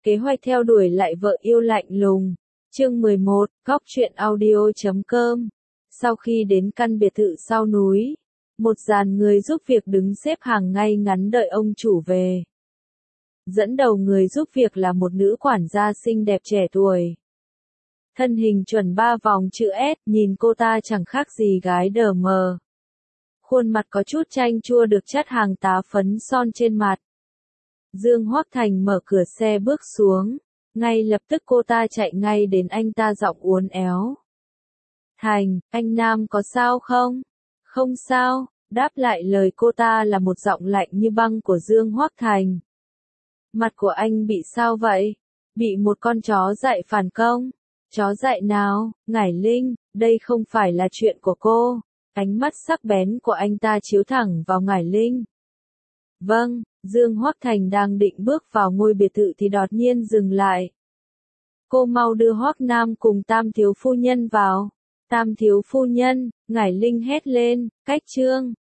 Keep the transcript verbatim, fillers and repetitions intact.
Kế hoạch theo đuổi lại vợ yêu lạnh lùng. Chương mười một, góc truyện audio chấm com. Sau khi đến căn biệt thự sau núi, một dàn người giúp việc đứng xếp hàng ngay ngắn đợi ông chủ về. Dẫn đầu người giúp việc là một nữ quản gia xinh đẹp trẻ tuổi. Thân hình chuẩn ba vòng chữ S, nhìn cô ta chẳng khác gì gái đờ mờ. Khuôn mặt có chút chanh chua được chắt hàng tá phấn son trên mặt. Dương Hoắc Thành mở cửa xe bước xuống, ngay lập tức cô ta chạy ngay đến anh ta giọng uốn éo. Thành, anh Nam có sao không? Không sao, đáp lại lời cô ta là một giọng lạnh như băng của Dương Hoắc Thành. Mặt của anh bị sao vậy? Bị một con chó dại phản công? Chó dại nào? Ngải Linh, đây không phải là chuyện của cô. Ánh mắt sắc bén của anh ta chiếu thẳng vào Ngải Linh. Vâng, Dương Hoắc Thành đang định bước vào ngôi biệt thự thì đột nhiên dừng lại. Cô mau đưa Hoắc Nam cùng Tam thiếu phu nhân vào. Tam thiếu phu nhân, Ngải Linh hét lên, cách trương,